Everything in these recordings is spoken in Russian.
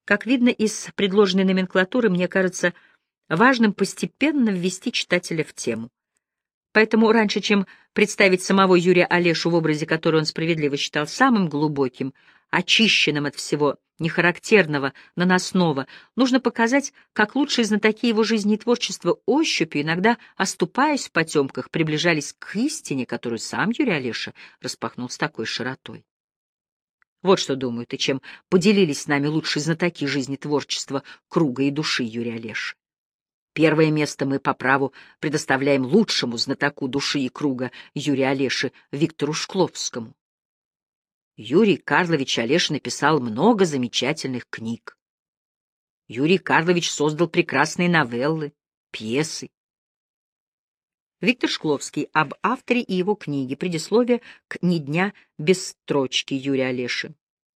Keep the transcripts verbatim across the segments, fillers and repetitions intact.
Как видно из предложенной номенклатуры, мне кажется важным постепенно ввести читателя в тему. Поэтому раньше, чем представить самого Юрия Олешу в образе, который он справедливо считал самым глубоким, очищенным от всего нехарактерного, наносного, нужно показать, как лучшие знатоки его жизни и творчества ощупью, иногда оступаясь в потемках, приближались к истине, которую сам Юрий Олеша распахнул с такой широтой. Вот что думают и чем поделились с нами лучшие знатоки жизни творчества круга и души Юрия Олеши. Первое место мы по праву предоставляем лучшему знатоку души и круга Юрия Олеши Виктору Шкловскому. Юрий Карлович Олеша написал много замечательных книг. Юрий Карлович создал прекрасные новеллы, пьесы. Виктор Шкловский об авторе и его книге. Предисловие к «Ни дня без строчки» Юрия Олеши.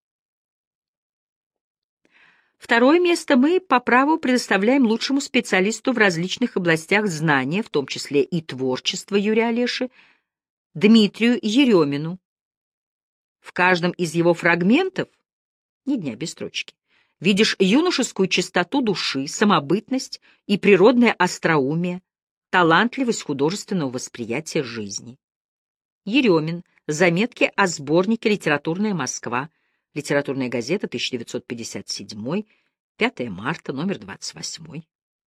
Второе место мы по праву предоставляем лучшему специалисту в различных областях знания, в том числе и творчества Юрия Олеши, Дмитрию Еремину. В каждом из его фрагментов, ни дня без строчки, видишь юношескую чистоту души, самобытность и природное остроумие, талантливость художественного восприятия жизни. Еремин. Заметки о сборнике «Литературная Москва», Литературная газета, тысяча девятьсот пятьдесят седьмой, пятое марта, номер двадцать восемь.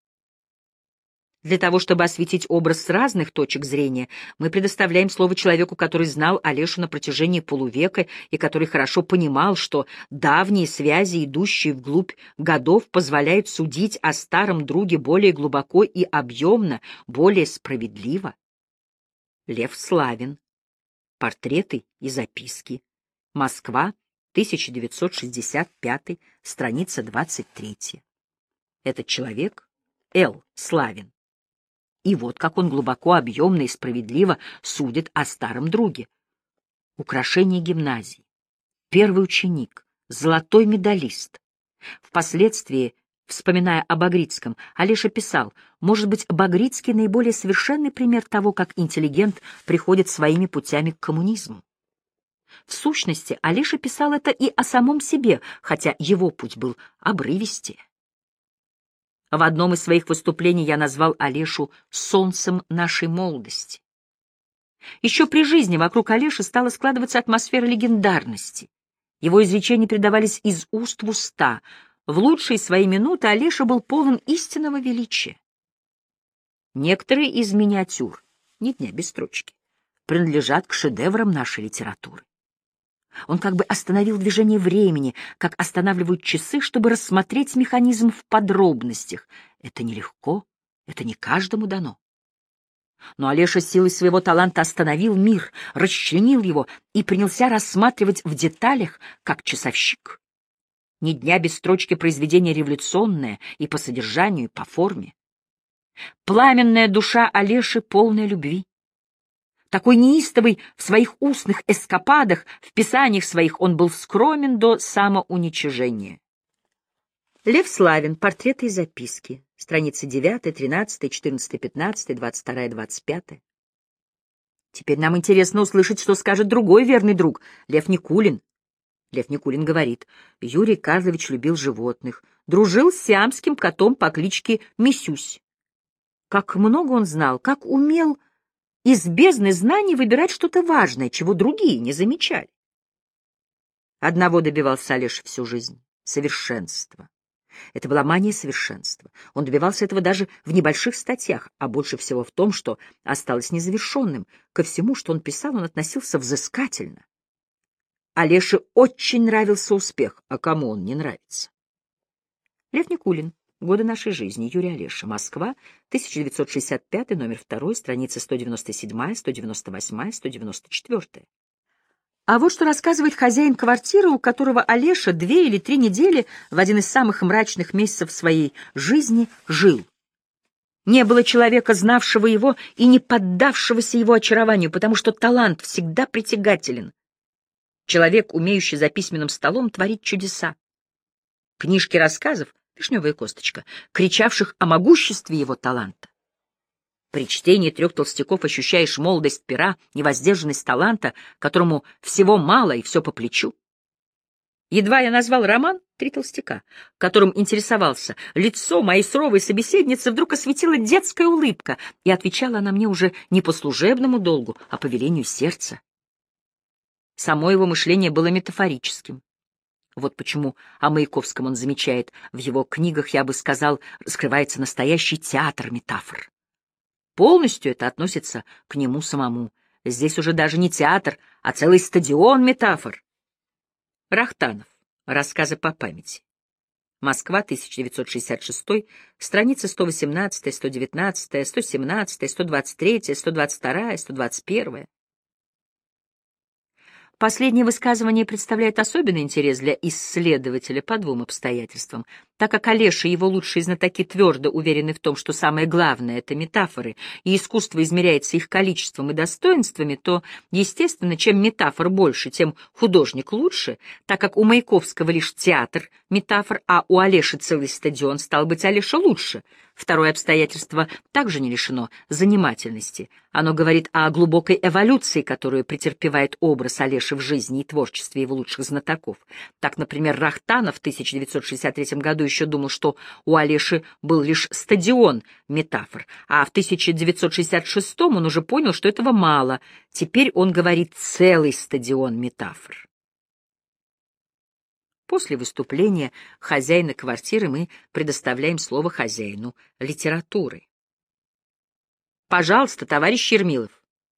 Для того, чтобы осветить образ с разных точек зрения, мы предоставляем слово человеку, который знал Олешу на протяжении полувека и который хорошо понимал, что давние связи, идущие вглубь годов, позволяют судить о старом друге более глубоко и объемно, более справедливо. Лев Славин. Портреты и записки. Москва, тысяча девятьсот шестьдесят пятый, страница двадцать третья. Этот человек — Л. Славин. И вот как он глубоко, объемно и справедливо судит о старом друге. Украшение гимназии. Первый ученик. Золотой медалист. Впоследствии, вспоминая о Багрицком, Олеша писал: «Может быть, Багрицкий — наиболее совершенный пример того, как интеллигент приходит своими путями к коммунизму». В сущности, Олеша писал это и о самом себе, хотя его путь был обрывистее. В одном из своих выступлений я назвал Олешу «солнцем нашей молодости». Еще при жизни вокруг Олеши стала складываться атмосфера легендарности. Его изречения передавались из уст в уста. В лучшие свои минуты Олеша был полон истинного величия. Некоторые из миниатюр, ни дня без строчки, принадлежат к шедеврам нашей литературы. Он как бы остановил движение времени, как останавливают часы, чтобы рассмотреть механизм в подробностях. Это нелегко, это не каждому дано. Но Олеша силой своего таланта остановил мир, расчленил его и принялся рассматривать в деталях, как часовщик. Ни дня без строчки произведение революционное и по содержанию, и по форме. Пламенная душа Олеши полная любви. Такой неистовый в своих устных эскападах, в писаниях своих он был скромен до самоуничижения. Лев Славин. Портреты и записки. Страницы девятая, тринадцатая, четырнадцатая, пятнадцатая, двадцать вторая, двадцать пятая. Теперь нам интересно услышать, что скажет другой верный друг, Лев Никулин. Лев Никулин говорит: Юрий Карлович любил животных, дружил с сиамским котом по кличке Мисюсь. Как много он знал, как умел из бездны знаний выбирать что-то важное, чего другие не замечали. Одного добивался Олеша всю жизнь — совершенства. Это была мания совершенства. Он добивался этого даже в небольших статьях, а больше всего в том, что осталось незавершенным. Ко всему, что он писал, он относился взыскательно. Олеше очень нравился успех, а кому он не нравится? Лев Никулин. Годы нашей жизни. Юрий Олеша. Москва, тысяча девятьсот шестьдесят пятый, номер два, страницы сто девяносто семь, сто девяносто восемь, сто девяносто четыре. А вот что рассказывает хозяин квартиры, у которого Олеша две или три недели в один из самых мрачных месяцев своей жизни жил. Не было человека, знавшего его и не поддавшегося его очарованию, потому что талант всегда притягателен. Человек, умеющий за письменным столом творить чудеса. Книжки рассказов, вишневая косточка, кричавших о могуществе его таланта. При чтении трех толстяков ощущаешь молодость пера, невоздержанность таланта, которому всего мало и все по плечу. Едва я назвал роман «Три толстяка», которым интересовался, лицо моей суровой собеседницы вдруг осветила детская улыбка, и отвечала она мне уже не по служебному долгу, а по велению сердца. Само его мышление было метафорическим. Вот почему о Маяковском он замечает: в его книгах, я бы сказал, раскрывается настоящий театр метафор. Полностью это относится к нему самому. Здесь уже даже не театр, а целый стадион метафор. Рахтанов. Рассказы по памяти. Москва, тысяча девятьсот шестьдесят шестой, страницы сто восемнадцатая, сто девятнадцатая, сто семнадцатая, сто двадцать третья, сто двадцать вторая, сто двадцать первая. Последнее высказывание представляет особенный интерес для исследователя по двум обстоятельствам. Так как Олеша и его лучшие знатоки твердо уверены в том, что самое главное — это метафоры, и искусство измеряется их количеством и достоинствами, то, естественно, чем метафор больше, тем художник лучше, так как у Маяковского лишь театр метафор, а у Олеши целый стадион, стал быть, Олеша лучше. Второе обстоятельство также не лишено занимательности. Оно говорит о глубокой эволюции, которую претерпевает образ Олеши в жизни и творчестве его лучших знатоков. Так, например, Рахтанов в тысяча девятьсот шестьдесят третьем году еще думал, что у Олеши был лишь стадион метафор, а в тысяча девятьсот шестьдесят шестом он уже понял, что этого мало. Теперь он говорит целый стадион метафор. После выступления хозяина квартиры мы предоставляем слово хозяину литературы. Пожалуйста, товарищ Ермилов.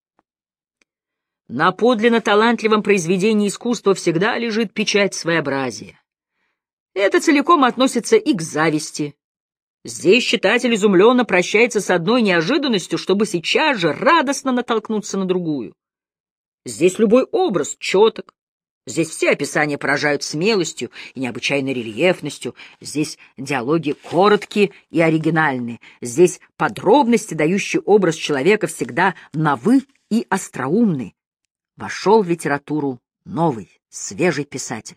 На подлинно талантливом произведении искусства всегда лежит печать своеобразия. Это целиком относится и к зависти. Здесь читатель изумленно прощается с одной неожиданностью, чтобы сейчас же радостно натолкнуться на другую. Здесь любой образ четок. Здесь все описания поражают смелостью и необычайной рельефностью. Здесь диалоги короткие и оригинальные. Здесь подробности, дающие образ человека, всегда новы и остроумны. Вошел в литературу новый, свежий писатель.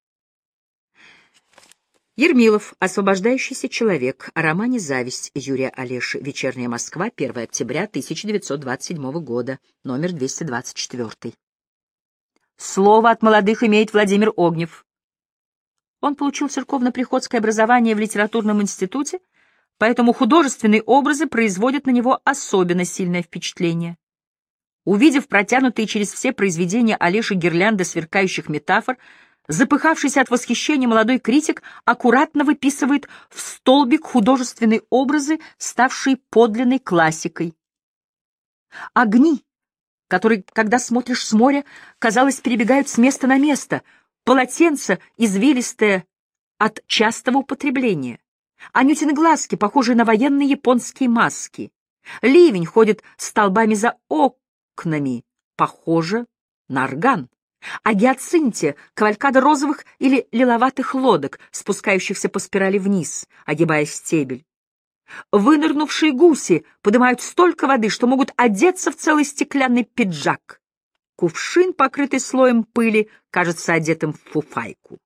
Ермилов. Освобождающийся человек. О романе «Зависть» Юрия Олеши. Вечерняя Москва. первое октября тысяча девятьсот двадцать седьмого года. Номер двести двадцать четыре. Слово от молодых имеет Владимир Огнев. Он получил церковно-приходское образование в литературном институте, поэтому художественные образы производят на него особенно сильное впечатление. Увидев протянутые через все произведения Олеши гирлянды сверкающих метафор, запыхавшийся от восхищения молодой критик аккуратно выписывает в столбик художественные образы, ставшие подлинной классикой. Огни, которые, когда смотришь с моря, казалось, перебегают с места на место, полотенце извилистое от частого употребления, Анютины глазки, похожие на военные японские маски, ливень ходит столбами за окнами, похоже на орган, а гиацинте — кавалькада розовых или лиловатых лодок, спускающихся по спирали вниз, огибая стебель. Вынырнувшие гуси поднимают столько воды, что могут одеться в целый стеклянный пиджак. Кувшин, покрытый слоем пыли, кажется одетым в фуфайку.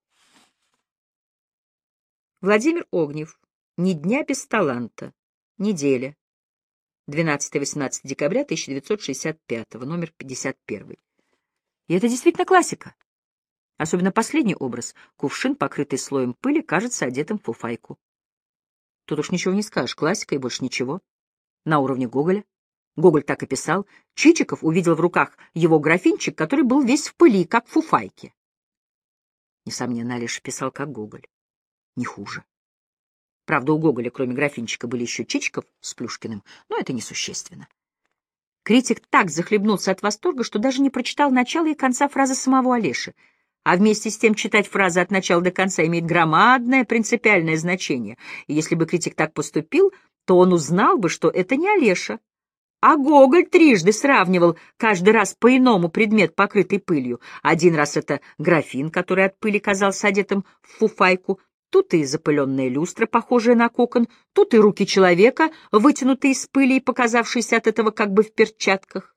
Владимир Огнев. Ни дня без таланта. Неделя. двенадцатое-восемнадцатое декабря тысяча девятьсот шестьдесят пятого, номер пятьдесят один. И это действительно классика. Особенно последний образ. Кувшин, покрытый слоем пыли, кажется одетым в фуфайку. Тут уж ничего не скажешь, классика и больше ничего. На уровне Гоголя. Гоголь так и писал. Чичиков увидел в руках его графинчик, который был весь в пыли, как в фуфайке. Несомненно, Олеша писал как Гоголь. Не хуже. Правда, у Гоголя, кроме графинчика, были еще Чичиков с Плюшкиным, но это несущественно. Критик так захлебнулся от восторга, что даже не прочитал начала и конца фразы самого Олеши. А вместе с тем читать фразы от начала до конца имеет громадное принципиальное значение. И если бы критик так поступил, то он узнал бы, что это не Олеша. А Гоголь трижды сравнивал каждый раз по-иному предмет, покрытый пылью. Один раз это графин, который от пыли казался одетым в фуфайку. Тут и запыленная люстра, похожая на кокон, тут и руки человека, вытянутые из пыли и показавшиеся от этого как бы в перчатках.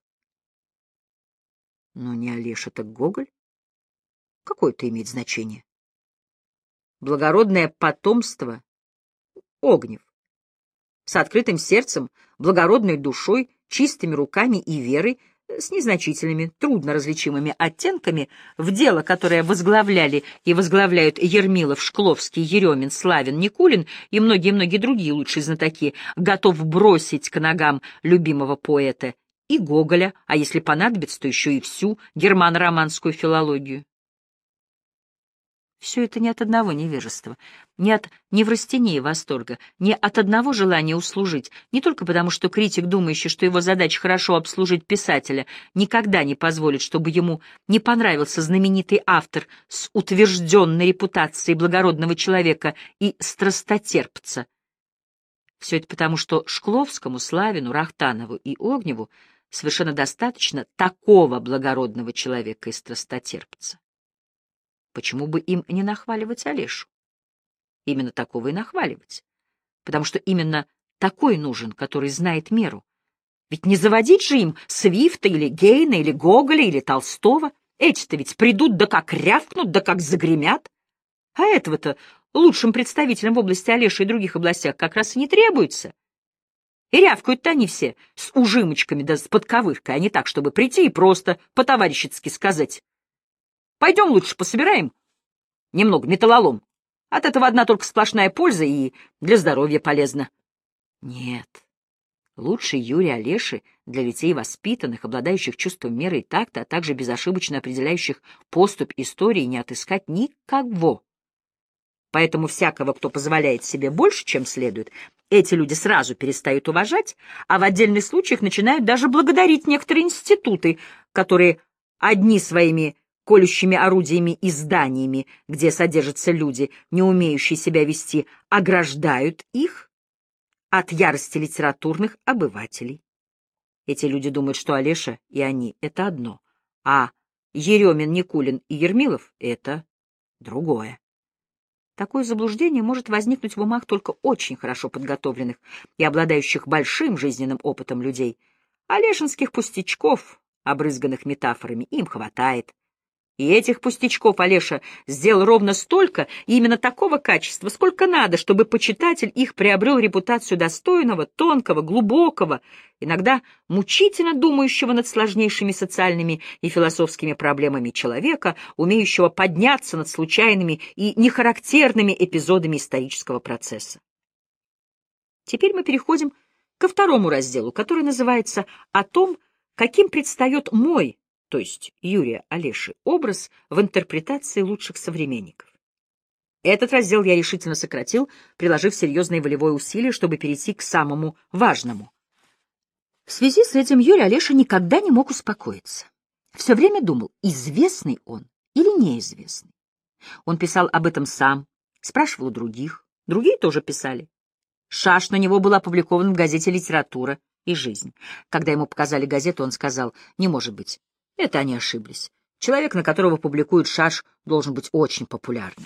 Но не Олеша, так Гоголь. Какое это имеет значение? Благородное потомство Огнев. С открытым сердцем, благородной душой, чистыми руками и верой с незначительными, трудно различимыми оттенками в дело, которое возглавляли и возглавляют Ермилов, Шкловский, Еремин, Славин, Никулин и многие-многие другие лучшие знатоки, готов бросить к ногам любимого поэта и Гоголя, а если понадобится, то еще и всю германо-романскую филологию. Все это не от одного невежества, не от неврастении восторга, не от одного желания услужить, не только потому, что критик, думающий, что его задача хорошо обслужить писателя, никогда не позволит, чтобы ему не понравился знаменитый автор с утвержденной репутацией благородного человека и страстотерпца. Все это потому, что Шкловскому, Славину, Рахтанову и Огневу совершенно достаточно такого благородного человека и страстотерпца. Почему бы им не нахваливать Олешу? Именно такого и нахваливать. Потому что именно такой нужен, который знает меру. Ведь не заводить же им Свифта или Гейна, или Гоголя, или Толстого. Эти-то ведь придут, да как рявкнут, да как загремят. А этого-то лучшим представителям в области Олеши и других областях как раз и не требуется. И рявкают-то они все с ужимочками да с подковыркой, а не так, чтобы прийти и просто по-товарищески сказать: «Пойдем лучше пособираем немного металлолом. От этого одна только сплошная польза и для здоровья полезно». Нет, лучше Юрия Олеши для людей воспитанных, обладающих чувством меры и такта, а также безошибочно определяющих поступь истории, не отыскать никого. Поэтому всякого, кто позволяет себе больше, чем следует, эти люди сразу перестают уважать, а в отдельных случаях начинают даже благодарить некоторые институты, которые одни своими колющими орудиями и зданиями, где содержатся люди, не умеющие себя вести, ограждают их от ярости литературных обывателей. Эти люди думают, что Олеша и они — это одно, а Еремин, Никулин и Ермилов — это другое. Такое заблуждение может возникнуть в умах только очень хорошо подготовленных и обладающих большим жизненным опытом людей. Олешинских пустячков, обрызганных метафорами, им хватает. И этих пустячков Олеша сделал ровно столько и именно такого качества, сколько надо, чтобы почитатель их приобрел репутацию достойного, тонкого, глубокого, иногда мучительно думающего над сложнейшими социальными и философскими проблемами человека, умеющего подняться над случайными и нехарактерными эпизодами исторического процесса. Теперь мы переходим ко второму разделу, который называется «О том, каким предстает мой, то есть Юрия Олеши, образ в интерпретации лучших современников». Этот раздел я решительно сократил, приложив серьезное волевое усилие, чтобы перейти к самому важному. В связи с этим Юрий Олеша никогда не мог успокоиться. Все время думал, известный он или неизвестный. Он писал об этом сам, спрашивал у других, другие тоже писали. Шаш на него был опубликован в газете «Литература и жизнь». Когда ему показали газету, он сказал: «Не может быть. Это они ошиблись. Человек, на которого публикуют шаш, должен быть очень популярным».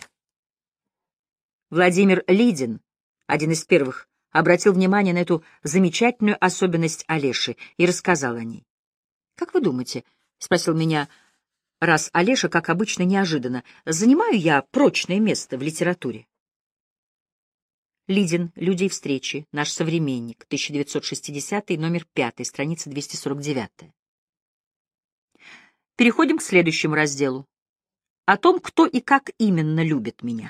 Владимир Лидин, один из первых, обратил внимание на эту замечательную особенность Олеши и рассказал о ней. «Как вы думаете, — спросил меня раз Олеша, как обычно, неожиданно, — занимаю я прочное место в литературе?» Лидин, «Люди и встречи», наш современник, тысяча девятьсот шестидесятый, номер пятый, страница двести сорок девять. Переходим к следующему разделу. О том, кто и как именно любит меня.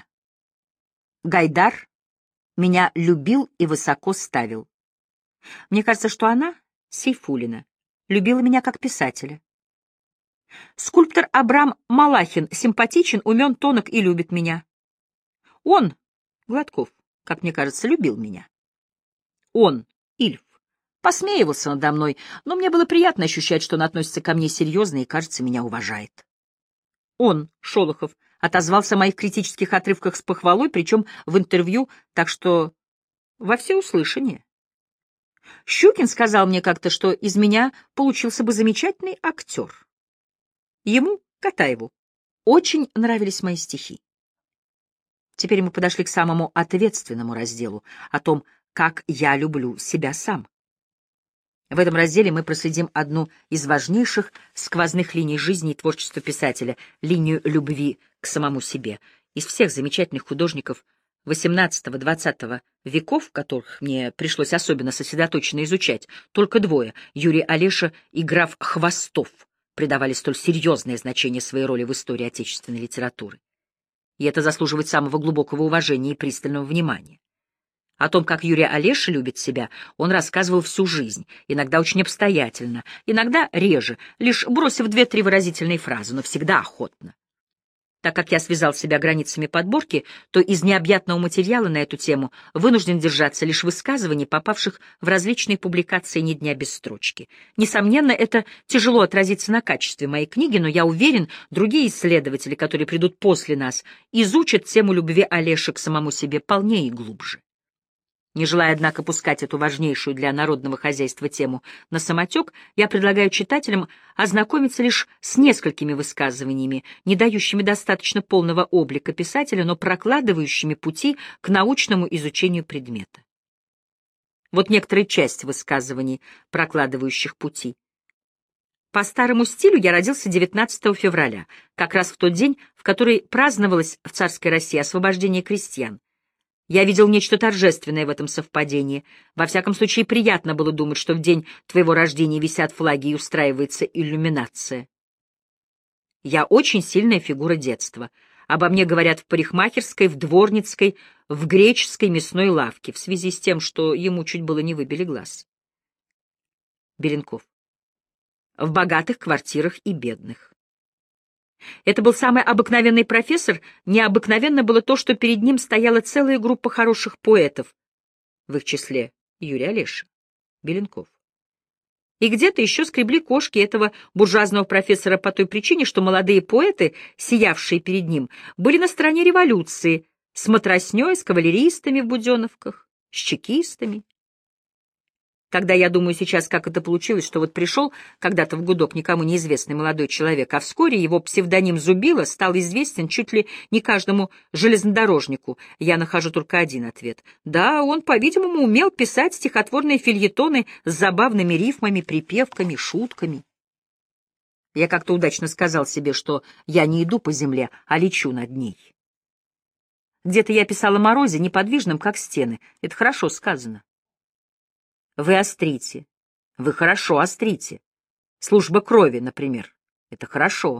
Гайдар меня любил и высоко ставил. Мне кажется, что она, Сейфуллина, любила меня как писателя. Скульптор Абрам Малахин симпатичен, умен, тонок и любит меня. Он, Гладков, как мне кажется, любил меня. Он, Ильф, посмеивался надо мной, но мне было приятно ощущать, что он относится ко мне серьезно и, кажется, меня уважает. Он, Шолохов, отозвался о моих критических отрывках с похвалой, причем в интервью, так что во всеуслышание. Щукин сказал мне как-то, что из меня получился бы замечательный актер. Ему, Катаеву, очень нравились мои стихи. Теперь мы подошли к самому ответственному разделу, о том, как я люблю себя сам. В этом разделе мы проследим одну из важнейших сквозных линий жизни и творчества писателя — линию любви к самому себе. Из всех замечательных художников восемнадцатого-двадцатого веков, которых мне пришлось особенно сосредоточенно изучать, только двое — Юрий Олеша и граф Хвостов — придавали столь серьезное значение своей роли в истории отечественной литературы. И это заслуживает самого глубокого уважения и пристального внимания. О том, как Юрий Олеша любит себя, он рассказывал всю жизнь, иногда очень обстоятельно, иногда реже, лишь бросив две-три выразительные фразы, но всегда охотно. Так как я связал себя границами подборки, то из необъятного материала на эту тему вынужден держаться лишь высказываний, попавших в различные публикации «Ни дня без строчки». Несомненно, это тяжело отразится на качестве моей книги, но я уверен, другие исследователи, которые придут после нас, изучат тему любви Олеши к самому себе полнее и глубже. Не желая, однако, пускать эту важнейшую для народного хозяйства тему на самотек, я предлагаю читателям ознакомиться лишь с несколькими высказываниями, не дающими достаточно полного облика писателя, но прокладывающими пути к научному изучению предмета. Вот некоторые части высказываний, прокладывающих пути. По старому стилю я родился девятнадцатого февраля, как раз в тот день, в который праздновалось в царской России освобождение крестьян. Я видел нечто торжественное в этом совпадении. Во всяком случае, приятно было думать, что в день твоего рождения висят флаги и устраивается иллюминация. Я очень сильная фигура детства. Обо мне говорят в парикмахерской, в дворницкой, в греческой мясной лавке, в связи с тем, что ему чуть было не выбили глаз. Беленков. В богатых квартирах и бедных. Это был самый обыкновенный профессор, необыкновенно было то, что перед ним стояла целая группа хороших поэтов, в их числе Юрий Олеша, Беленков. И где-то еще скребли кошки этого буржуазного профессора по той причине, что молодые поэты, сиявшие перед ним, были на стороне революции, с матросней, с кавалеристами в буденовках, с чекистами. Когда я думаю сейчас, как это получилось, что вот пришел когда-то в гудок никому неизвестный молодой человек, а вскоре его псевдоним Зубила стал известен чуть ли не каждому железнодорожнику, я нахожу только один ответ. Да, он, по-видимому, умел писать стихотворные фельетоны с забавными рифмами, припевками, шутками. Я как-то удачно сказал себе, что я не иду по земле, а лечу над ней. Где-то я писал о морозе, неподвижном, как стены. Это хорошо сказано. Вы острите. Вы хорошо острите. Служба крови, например. Это хорошо.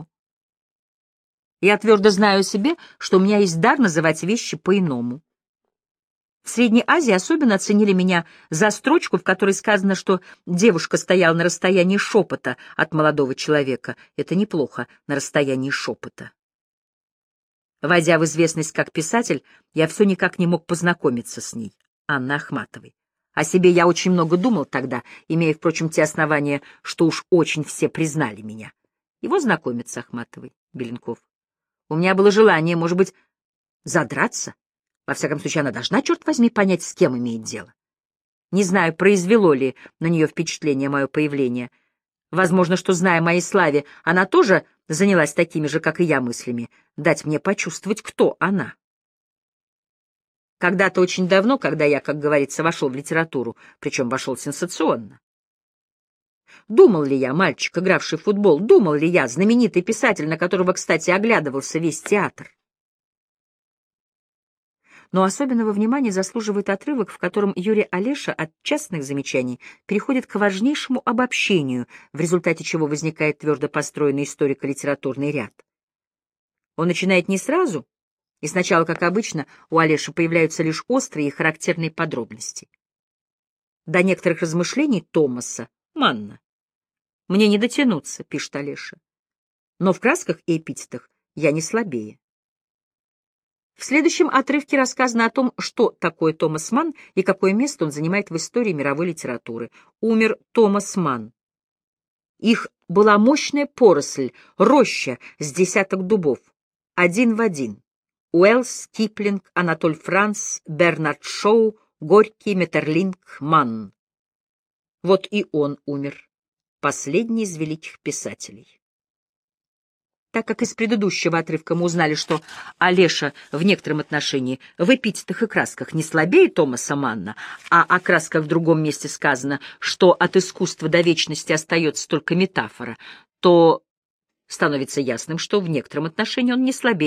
Я твердо знаю о себе, что у меня есть дар называть вещи по-иному. В Средней Азии особенно оценили меня за строчку, в которой сказано, что девушка стояла на расстоянии шепота от молодого человека. Это неплохо, на расстоянии шепота. Войдя в известность как писатель, я все никак не мог познакомиться с ней, Анной Ахматовой. О себе я очень много думал тогда, имея, впрочем, те основания, что уж очень все признали меня. Его знакомят с Ахматовой, Беленков. У меня было желание, может быть, задраться. Во всяком случае, она должна, черт возьми, понять, с кем имеет дело. Не знаю, произвело ли на нее впечатление мое появление. Возможно, что, зная о моей славе, она тоже занялась такими же, как и я, мыслями, дать мне почувствовать, кто она. Когда-то очень давно, когда я, как говорится, вошел в литературу, причем вошел сенсационно. Думал ли я, мальчик, игравший в футбол, думал ли я, знаменитый писатель, на которого, кстати, оглядывался весь театр? Но особенного внимания заслуживает отрывок, в котором Юрий Олеша от частных замечаний переходит к важнейшему обобщению, в результате чего возникает твердо построенный историко-литературный ряд. Он начинает не сразу, и сначала, как обычно, у Олеши появляются лишь острые и характерные подробности. До некоторых размышлений Томаса Манна «Мне не дотянуться», — пишет Олеша. «Но в красках и эпитетах я не слабее». В следующем отрывке рассказано о том, что такое Томас Манн и какое место он занимает в истории мировой литературы. Умер Томас Манн. Их была мощная поросль, роща с десяток дубов, один в один. Уэллс, Киплинг, Анатоль Франц, Бернард Шоу, Горький, Метерлинк, Манн. Вот и он умер, последний из великих писателей. Так как из предыдущего отрывка мы узнали, что Олеша в некотором отношении в эпитетах и красках не слабее Томаса Манна, а о красках в другом месте сказано, что от искусства до вечности остается только метафора, то становится ясным, что в некотором отношении он не слабее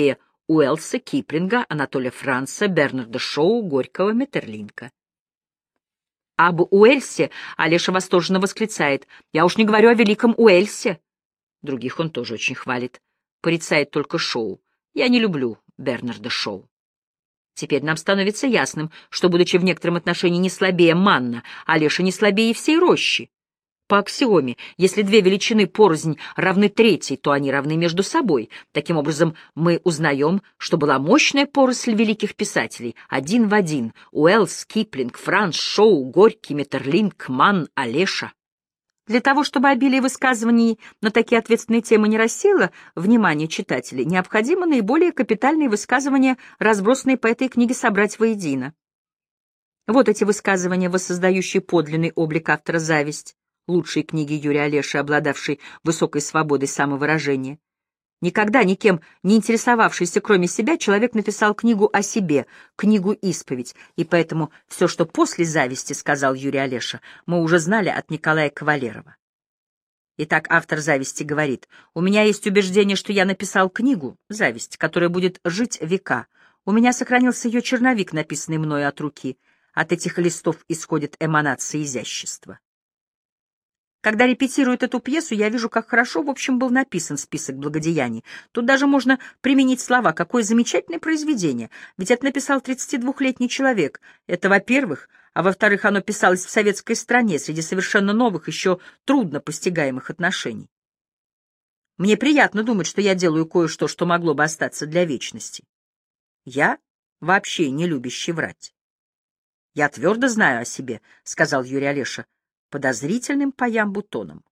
Уэллса, Киплинга, Анатолия Франца, Бернарда Шоу, Горького, Метерлинка. Об Уэльсе Олеша восторженно восклицает: «Я уж не говорю о великом Уэльсе». Других он тоже очень хвалит. Порицает только Шоу. «Я не люблю Бернарда Шоу». Теперь нам становится ясным, что, будучи в некотором отношении не слабее Манна, Олеша не слабее всей рощи. По аксиоме, если две величины порознь равны третьей, то они равны между собой. Таким образом, мы узнаем, что была мощная поросль великих писателей, один в один — Уэллс, Киплинг, Франц, Шоу, Горький, Метерлинк, Манн, Олеша. Для того, чтобы обилие высказываний на такие ответственные темы не рассеяло внимание читателей, необходимо наиболее капитальные высказывания, разбросанные по этой книге, собрать воедино. Вот эти высказывания, воссоздающие подлинный облик автора «Зависть», лучшей книги Юрия Олеши, обладавшей высокой свободой самовыражения. Никогда никем не интересовавшийся, кроме себя, человек написал книгу о себе, книгу-исповедь, и поэтому все, что после «Зависти», сказал Юрий Олеша, мы уже знали от Николая Кавалерова. Итак, автор «Зависти» говорит: «У меня есть убеждение, что я написал книгу «Зависть», которая будет жить века. У меня сохранился ее черновик, написанный мною от руки. От этих листов исходит эманация изящества». Когда репетируют эту пьесу, я вижу, как хорошо, в общем, был написан список благодеяний. Тут даже можно применить слова: «Какое замечательное произведение!» Ведь это написал тридцатидвухлетний человек. Это, во-первых, а во-вторых, оно писалось в советской стране, среди совершенно новых, еще трудно постигаемых отношений. Мне приятно думать, что я делаю кое-что, что могло бы остаться для вечности. Я вообще не любящий врать. «Я твердо знаю о себе», — сказал Юрий Олеша подозрительным по ямбу тоном.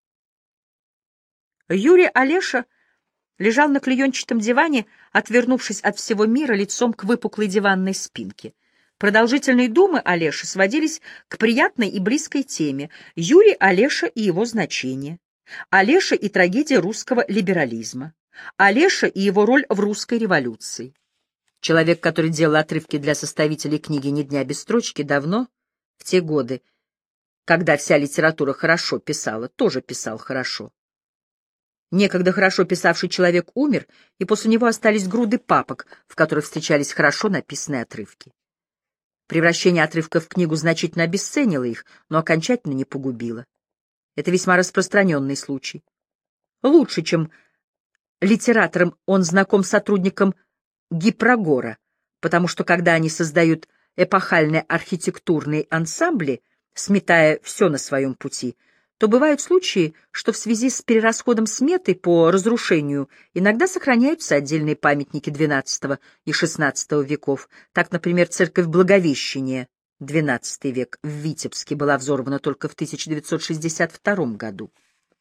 Юрий Олеша лежал на клеенчатом диване, отвернувшись от всего мира лицом к выпуклой диванной спинке. Продолжительные думы Олеши сводились к приятной и близкой теме: Юрий Олеша и его значение, Олеша и трагедия русского либерализма, Олеша и его роль в русской революции. Человек, который делал отрывки для составителей книги «Ни дня без строчки», давно, в те годы, когда вся литература хорошо писала, тоже писал хорошо. Некогда хорошо писавший человек умер, и после него остались груды папок, в которых встречались хорошо написанные отрывки. Превращение отрывков в книгу значительно обесценило их, но окончательно не погубило. Это весьма распространенный случай. Лучше, чем литератором, он знаком с сотрудником Гипрогора, потому что когда они создают эпохальные архитектурные ансамбли, сметая все на своем пути, то бывают случаи, что в связи с перерасходом сметы по разрушению иногда сохраняются отдельные памятники двенадцатого и шестнадцатого веков. Так, например, церковь Благовещения, двенадцатый век, в Витебске была взорвана только в тысяча девятьсот шестьдесят втором году.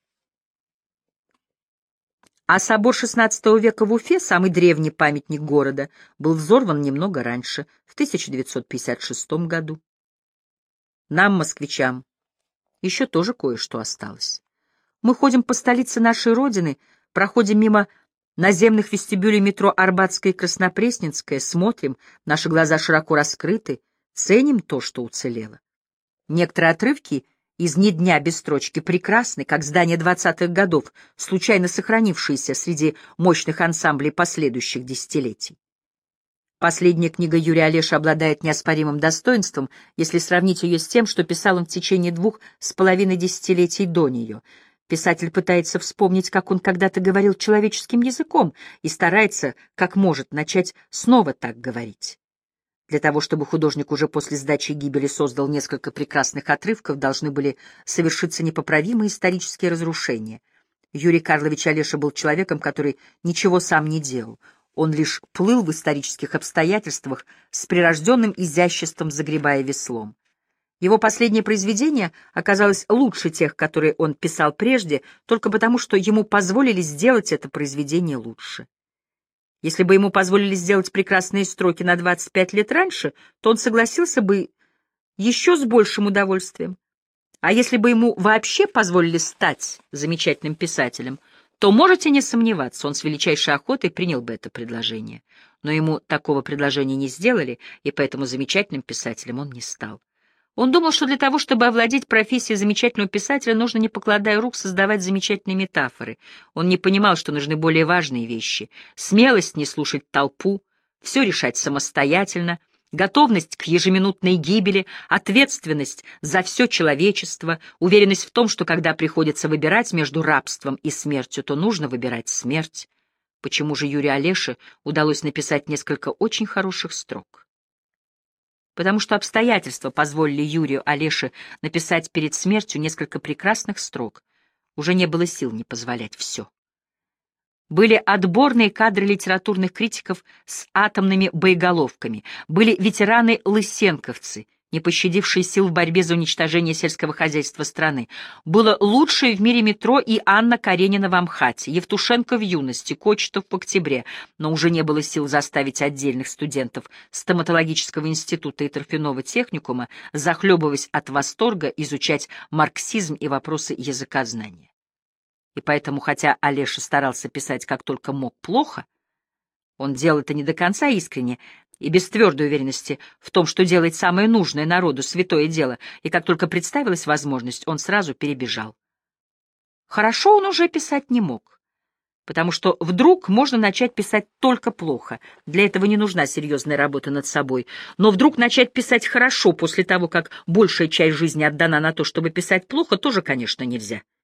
А собор шестнадцатого века в Уфе, самый древний памятник города, был взорван немного раньше, в тысяча девятьсот пятьдесят шестом году. Нам, москвичам, еще тоже кое-что осталось. Мы ходим по столице нашей Родины, проходим мимо наземных вестибюлей метро Арбатская и Краснопресненская, смотрим, наши глаза широко раскрыты, ценим то, что уцелело. Некоторые отрывки из «Ни дня без строчки» прекрасны, как здания двадцатых годов, случайно сохранившиеся среди мощных ансамблей последующих десятилетий. Последняя книга Юрия Олеши обладает неоспоримым достоинством, если сравнить ее с тем, что писал он в течение двух с половиной десятилетий до нее. Писатель пытается вспомнить, как он когда-то говорил человеческим языком, и старается, как может, начать снова так говорить. Для того, чтобы художник уже после сдачи и гибели создал несколько прекрасных отрывков, должны были совершиться непоправимые исторические разрушения. Юрий Карлович Олеша был человеком, который ничего сам не делал. Он лишь плыл в исторических обстоятельствах с прирожденным изяществом, загребая веслом. Его последнее произведение оказалось лучше тех, которые он писал прежде, только потому, что ему позволили сделать это произведение лучше. Если бы ему позволили сделать прекрасные строки на двадцать пять лет раньше, то он согласился бы еще с большим удовольствием. А если бы ему вообще позволили стать замечательным писателем, то можете не сомневаться, он с величайшей охотой принял бы это предложение. Но ему такого предложения не сделали, и поэтому замечательным писателем он не стал. Он думал, что для того, чтобы овладеть профессией замечательного писателя, нужно, не покладая рук, создавать замечательные метафоры. Он не понимал, что нужны более важные вещи. Смелость не слушать толпу, все решать самостоятельно, готовность к ежеминутной гибели, ответственность за все человечество, уверенность в том, что когда приходится выбирать между рабством и смертью, то нужно выбирать смерть. Почему же Юрию Олеше удалось написать несколько очень хороших строк? Потому что обстоятельства позволили Юрию Олеше написать перед смертью несколько прекрасных строк. Уже не было сил не позволять все. Были отборные кадры литературных критиков с атомными боеголовками, были ветераны-лысенковцы, не пощадившие сил в борьбе за уничтожение сельского хозяйства страны. Было лучшее в мире метро и Анна Каренина в Амхате, Евтушенко в юности, Кочетов в октябре, но уже не было сил заставить отдельных студентов стоматологического института и торфяного техникума, захлебываясь от восторга, изучать марксизм и вопросы языкознания. И поэтому, хотя Олеша старался писать как только мог плохо, он делал это не до конца искренне и без твердой уверенности в том, что делает самое нужное народу, святое дело, и как только представилась возможность, он сразу перебежал. Хорошо он уже писать не мог, потому что вдруг можно начать писать только плохо, для этого не нужна серьезная работа над собой, но вдруг начать писать хорошо после того, как большая часть жизни отдана на то, чтобы писать плохо, тоже, конечно, нельзя.